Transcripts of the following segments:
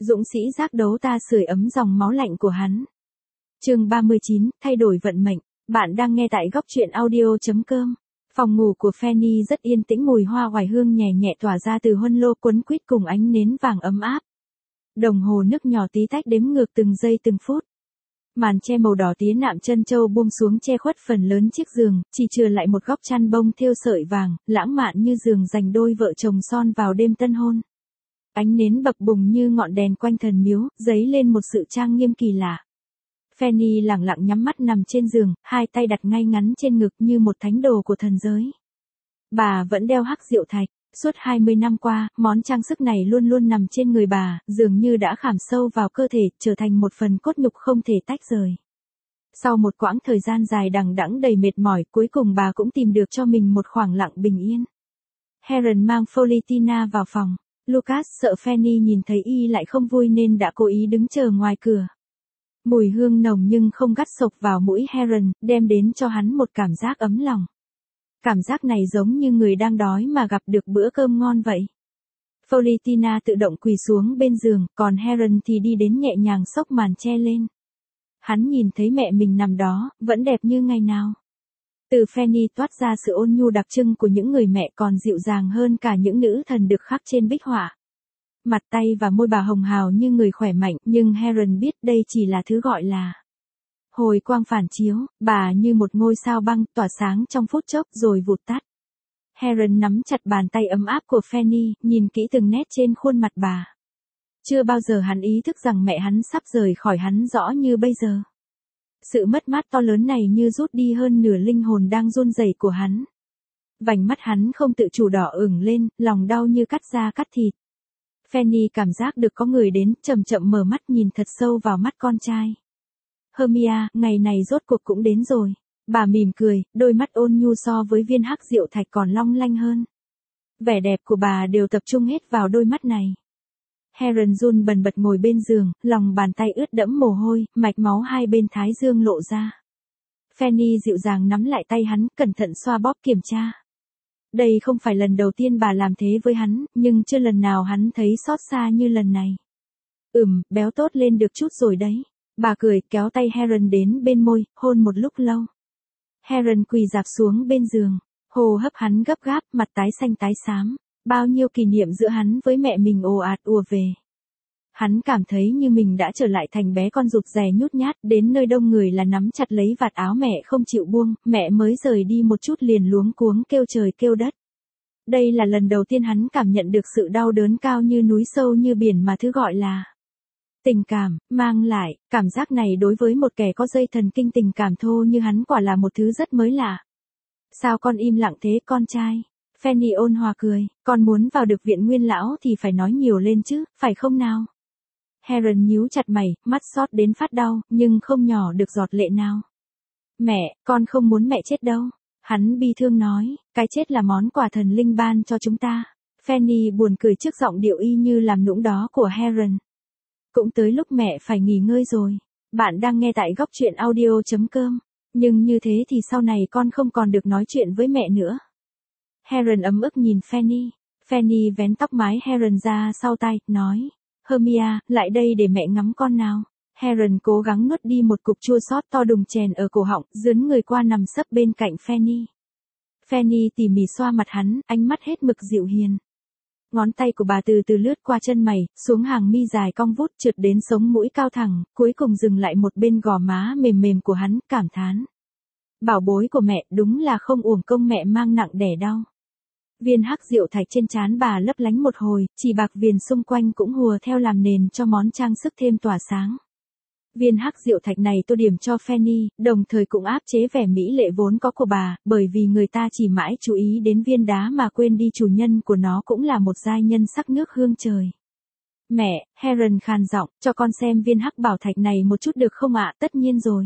Dũng sĩ giác đấu ta sưởi ấm dòng máu lạnh của hắn. Chương 39, thay đổi vận mệnh. Bạn đang nghe tại góc truyện audio.com. Phòng ngủ của Fanny rất yên tĩnh, mùi hoa oải hương nhẹ nhẹ tỏa ra từ huân lô quấn quýt cùng ánh nến vàng ấm áp. Đồng hồ nước nhỏ tí tách đếm ngược từng giây từng phút. Màn che màu đỏ tía nạm trân châu buông xuống che khuất phần lớn chiếc giường, chỉ chừa lại một góc chăn bông thêu sợi vàng, lãng mạn như giường dành đôi vợ chồng son vào đêm tân hôn. Ánh nến bập bùng như ngọn đèn quanh thần miếu, dấy lên một sự trang nghiêm kỳ lạ. Fanny lặng lặng nhắm mắt nằm trên giường, hai tay đặt ngay ngắn trên ngực như một thánh đồ của thần giới. Bà vẫn đeo hắc diệu thạch. Suốt 20 năm qua, món trang sức này luôn luôn nằm trên người bà, dường như đã khảm sâu vào cơ thể, trở thành một phần cốt nhục không thể tách rời. Sau một quãng thời gian dài đằng đẵng đầy mệt mỏi, cuối cùng bà cũng tìm được cho mình một khoảng lặng bình yên. Heron mang Florentina vào phòng. Lucas sợ Fanny nhìn thấy y lại không vui nên đã cố ý đứng chờ ngoài cửa. Mùi hương nồng nhưng không gắt sộc vào mũi Heron, đem đến cho hắn một cảm giác ấm lòng. Cảm giác này giống như người đang đói mà gặp được bữa cơm ngon vậy. Florentina tự động quỳ xuống bên giường, còn Heron thì đi đến nhẹ nhàng xốc màn che lên. Hắn nhìn thấy mẹ mình nằm đó, vẫn đẹp như ngày nào. Từ Fanny toát ra sự ôn nhu đặc trưng của những người mẹ, còn dịu dàng hơn cả những nữ thần được khắc trên bích họa. Mặt tay và môi bà hồng hào như người khỏe mạnh, nhưng Heron biết đây chỉ là thứ gọi là hồi quang phản chiếu. Bà như một ngôi sao băng tỏa sáng trong phút chốc rồi vụt tắt. Heron nắm chặt bàn tay ấm áp của Fanny, nhìn kỹ từng nét trên khuôn mặt bà. Chưa bao giờ hắn ý thức rằng mẹ hắn sắp rời khỏi hắn rõ như bây giờ. Sự mất mát to lớn này như rút đi hơn nửa linh hồn đang run rẩy của hắn. Vành mắt hắn không tự chủ đỏ ửng lên, lòng đau như cắt da cắt thịt. Fanny cảm giác được có người đến, chậm chậm mở mắt nhìn thật sâu vào mắt con trai. Hermia, ngày này rốt cuộc cũng đến rồi. Bà mỉm cười, đôi mắt ôn nhu so với viên hắc diệu thạch còn long lanh hơn. Vẻ đẹp của bà đều tập trung hết vào đôi mắt này. Heron run bần bật ngồi bên giường, lòng bàn tay ướt đẫm mồ hôi, mạch máu hai bên thái dương lộ ra. Fanny dịu dàng nắm lại tay hắn, cẩn thận xoa bóp kiểm tra. Đây không phải lần đầu tiên bà làm thế với hắn, nhưng chưa lần nào hắn thấy xót xa như lần này. Béo tốt lên được chút rồi đấy. Bà cười, kéo tay Heron đến bên môi, hôn một lúc lâu. Heron quỳ rạp xuống bên giường, hô hấp hắn gấp gáp, mặt tái xanh tái xám. Bao nhiêu kỷ niệm giữa hắn với mẹ mình ồ ạt ùa về. Hắn cảm thấy như mình đã trở lại thành bé con rụt rè nhút nhát, đến nơi đông người là nắm chặt lấy vạt áo mẹ không chịu buông, mẹ mới rời đi một chút liền luống cuống kêu trời kêu đất. Đây là lần đầu tiên hắn cảm nhận được sự đau đớn cao như núi sâu như biển mà thứ gọi là tình cảm mang lại. Cảm giác này đối với một kẻ có dây thần kinh tình cảm thô như hắn quả là một thứ rất mới lạ. Sao con im lặng thế con trai? Fanny ôn hòa cười, con muốn vào được viện nguyên lão thì phải nói nhiều lên chứ, phải không nào? Heron nhíu chặt mày, mắt xót đến phát đau, nhưng không nhỏ được giọt lệ nào. Mẹ, con không muốn mẹ chết đâu. Hắn bi thương nói, cái chết là món quà thần linh ban cho chúng ta. Fanny buồn cười trước giọng điệu y như làm nũng đó của Heron. Cũng tới lúc mẹ phải nghỉ ngơi rồi. Bạn đang nghe tại góc truyện audio.com. Nhưng như thế thì sau này con không còn được nói chuyện với mẹ nữa. Heron ấm ức nhìn Fanny. Fanny vén tóc mái Heron ra sau tai, nói. Hermia, lại đây để mẹ ngắm con nào. Heron cố gắng nuốt đi một cục chua xót to đùng chèn ở cổ họng, dướn người qua nằm sấp bên cạnh Fanny. Fanny tỉ mỉ xoa mặt hắn, ánh mắt hết mực dịu hiền. Ngón tay của bà từ từ lướt qua chân mày, xuống hàng mi dài cong vút trượt đến sống mũi cao thẳng, cuối cùng dừng lại một bên gò má mềm mềm của hắn, cảm thán. Bảo bối của mẹ, đúng là không uổng công mẹ mang nặng đẻ đau. Viên hắc diệu thạch trên trán bà lấp lánh một hồi, chỉ bạc viền xung quanh cũng hùa theo làm nền cho món trang sức thêm tỏa sáng. Viên hắc diệu thạch này tô điểm cho Fanny, đồng thời cũng áp chế vẻ mỹ lệ vốn có của bà, bởi vì người ta chỉ mãi chú ý đến viên đá mà quên đi chủ nhân của nó cũng là một giai nhân sắc nước hương trời. Mẹ, Heron khàn giọng, cho con xem viên hắc bảo thạch này một chút được không ạ? Tất nhiên rồi.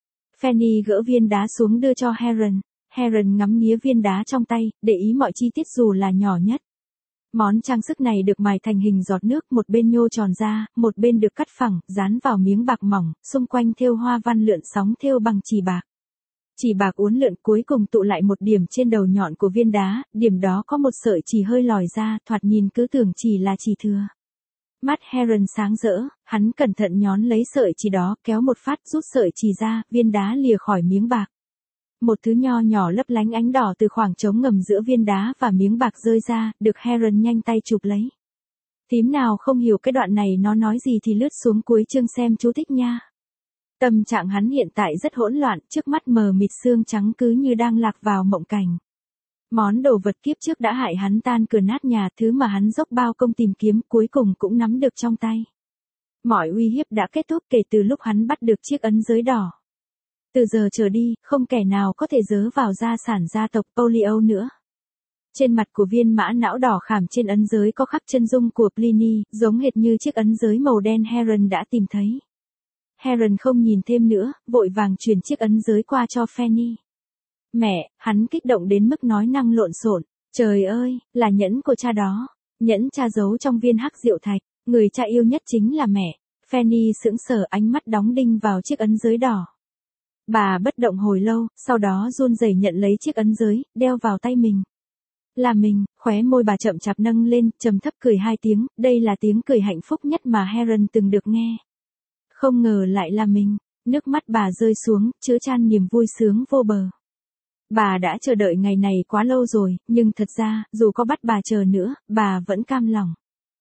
Fanny gỡ viên đá xuống đưa cho Heron. Heron ngắm nghía viên đá trong tay, để ý mọi chi tiết dù là nhỏ nhất. Món trang sức này được mài thành hình giọt nước, một bên nhô tròn ra, một bên được cắt phẳng, dán vào miếng bạc mỏng, xung quanh thêu hoa văn lượn sóng thêu bằng chì bạc. Chì bạc uốn lượn cuối cùng tụ lại một điểm trên đầu nhọn của viên đá, điểm đó có một sợi chì hơi lòi ra, thoạt nhìn cứ tưởng chỉ là chì thừa. Mắt Heron sáng rỡ, hắn cẩn thận nhón lấy sợi chỉ đó, kéo một phát rút sợi chỉ ra, viên đá lìa khỏi miếng bạc. Một thứ nho nhỏ lấp lánh ánh đỏ từ khoảng trống ngầm giữa viên đá và miếng bạc rơi ra, được Heron nhanh tay chụp lấy. Thím nào không hiểu cái đoạn này nó nói gì thì lướt xuống cuối chương xem chú thích nha. Tâm trạng hắn hiện tại rất hỗn loạn, trước mắt mờ mịt xương trắng cứ như đang lạc vào mộng cảnh. Món đồ vật kiếp trước đã hại hắn tan cửa nát nhà, thứ mà hắn dốc bao công tìm kiếm cuối cùng cũng nắm được trong tay. Mọi uy hiếp đã kết thúc kể từ lúc hắn bắt được chiếc ấn giới đỏ. Từ giờ trở đi, không kẻ nào có thể dớ vào gia sản gia tộc Polio nữa. Trên mặt của viên mã não đỏ khảm trên ấn giới có khắc chân dung của Pliny, giống hệt như chiếc ấn giới màu đen Heron đã tìm thấy. Heron không nhìn thêm nữa, vội vàng chuyển chiếc ấn giới qua cho Fanny. Mẹ, hắn kích động đến mức nói năng lộn xộn. Trời ơi, là nhẫn của cha đó. Nhẫn cha giấu trong viên hắc diệu thạch. Người cha yêu nhất chính là mẹ. Fanny sững sờ, ánh mắt đóng đinh vào chiếc ấn giới đỏ. Bà bất động hồi lâu, sau đó run rẩy nhận lấy chiếc ấn giới, đeo vào tay mình. Là mình, khóe môi bà chậm chạp nâng lên, trầm thấp cười 2 tiếng, đây là tiếng cười hạnh phúc nhất mà Heron từng được nghe. Không ngờ lại là mình, nước mắt bà rơi xuống, chứa chan niềm vui sướng vô bờ. Bà đã chờ đợi ngày này quá lâu rồi, nhưng thật ra, dù có bắt bà chờ nữa, bà vẫn cam lòng.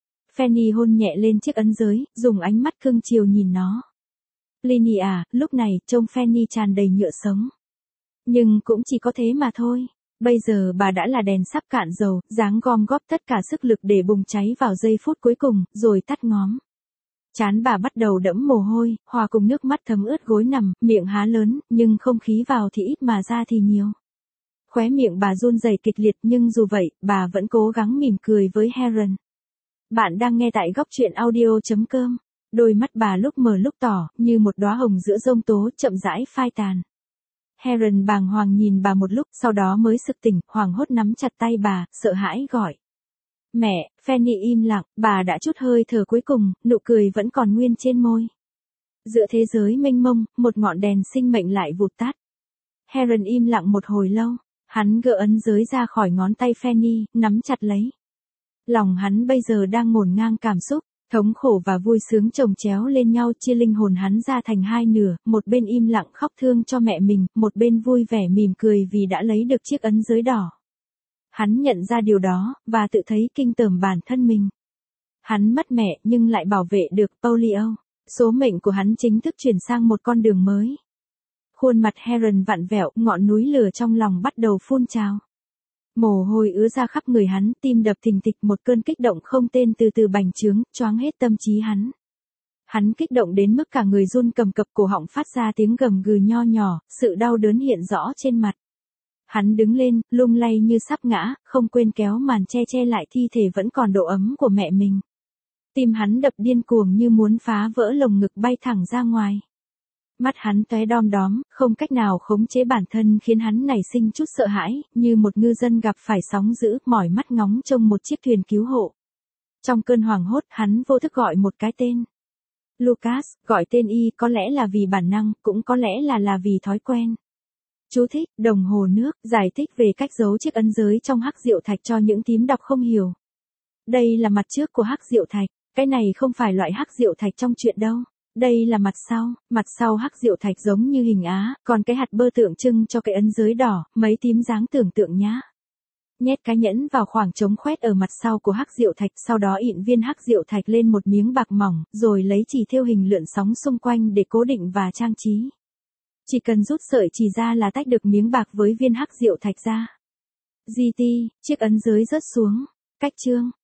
Fanny hôn nhẹ lên chiếc ấn giới, dùng ánh mắt cưng chiều nhìn nó. Pliny à, lúc này, trông Fanny tràn đầy nhựa sống. Nhưng cũng chỉ có thế mà thôi. Bây giờ bà đã là đèn sắp cạn dầu, dáng gom góp tất cả sức lực để bùng cháy vào giây phút cuối cùng, rồi tắt ngóm. Trán bà bắt đầu đẫm mồ hôi, hòa cùng nước mắt thấm ướt gối nằm, miệng há lớn, nhưng không khí vào thì ít mà ra thì nhiều. Khóe miệng bà run rẩy kịch liệt, nhưng dù vậy, bà vẫn cố gắng mỉm cười với Heron. Bạn đang nghe tại góc truyện audio.com. Đôi mắt bà lúc mờ lúc tỏ, như một đóa hồng giữa giông tố, chậm rãi phai tàn. Heron bàng hoàng nhìn bà một lúc, sau đó mới sực tỉnh, hoảng hốt nắm chặt tay bà, sợ hãi gọi. Mẹ, Fanny im lặng, bà đã trút hơi thở cuối cùng, nụ cười vẫn còn nguyên trên môi. Giữa thế giới mênh mông, một ngọn đèn sinh mệnh lại vụt tắt. Heron im lặng một hồi lâu, hắn gỡ ấn giới ra khỏi ngón tay Fanny, nắm chặt lấy. Lòng hắn bây giờ đang ngổn ngang cảm xúc, thống khổ và vui sướng chồng chéo lên nhau, chia linh hồn hắn ra thành hai nửa, một bên im lặng khóc thương cho mẹ mình, một bên vui vẻ mỉm cười vì đã lấy được chiếc ấn giới đỏ. Hắn nhận ra điều đó, và tự thấy kinh tởm bản thân mình. Hắn mất mẹ nhưng lại bảo vệ được Polio. Số mệnh của hắn chính thức chuyển sang một con đường mới. Khuôn mặt Heron vặn vẹo, ngọn núi lửa trong lòng bắt đầu phun trào. Mồ hôi ứa ra khắp người hắn, tim đập thình thịch, một cơn kích động không tên từ từ bành trướng, choáng hết tâm trí hắn. Hắn kích động đến mức cả người run cầm cập, cổ họng phát ra tiếng gầm gừ nho nhỏ, sự đau đớn hiện rõ trên mặt. Hắn đứng lên, lung lay như sắp ngã, không quên kéo màn che lại thi thể vẫn còn độ ấm của mẹ mình. Tim hắn đập điên cuồng như muốn phá vỡ lồng ngực, bay thẳng ra ngoài. Mắt hắn tóe đom đóm, không cách nào khống chế bản thân, khiến hắn nảy sinh chút sợ hãi, như một ngư dân gặp phải sóng dữ, mỏi mắt ngóng trông một chiếc thuyền cứu hộ. Trong cơn hoảng hốt, hắn vô thức gọi một cái tên. Lucas, gọi tên y, có lẽ là vì bản năng, cũng có lẽ là vì thói quen. Chú thích, đồng hồ nước, giải thích về cách giấu chiếc ấn giới trong hắc diệu thạch cho những thím đọc không hiểu. Đây là mặt trước của hắc diệu thạch, cái này không phải loại hắc diệu thạch trong truyện đâu. Đây là mặt sau hắc diệu thạch giống như hình á, còn cái hạt bơ tượng trưng cho cái ấn giới đỏ, mấy tím dáng tưởng tượng nhá. Nhét cái nhẫn vào khoảng trống khoét ở mặt sau của hắc diệu thạch, sau đó ịn viên hắc diệu thạch lên một miếng bạc mỏng, rồi lấy chỉ thêu hình lượn sóng xung quanh để cố định và trang trí. Chỉ cần rút sợi chỉ ra là tách được miếng bạc với viên hắc diệu thạch ra. GT, chiếc ấn giới rớt xuống. Cách chương.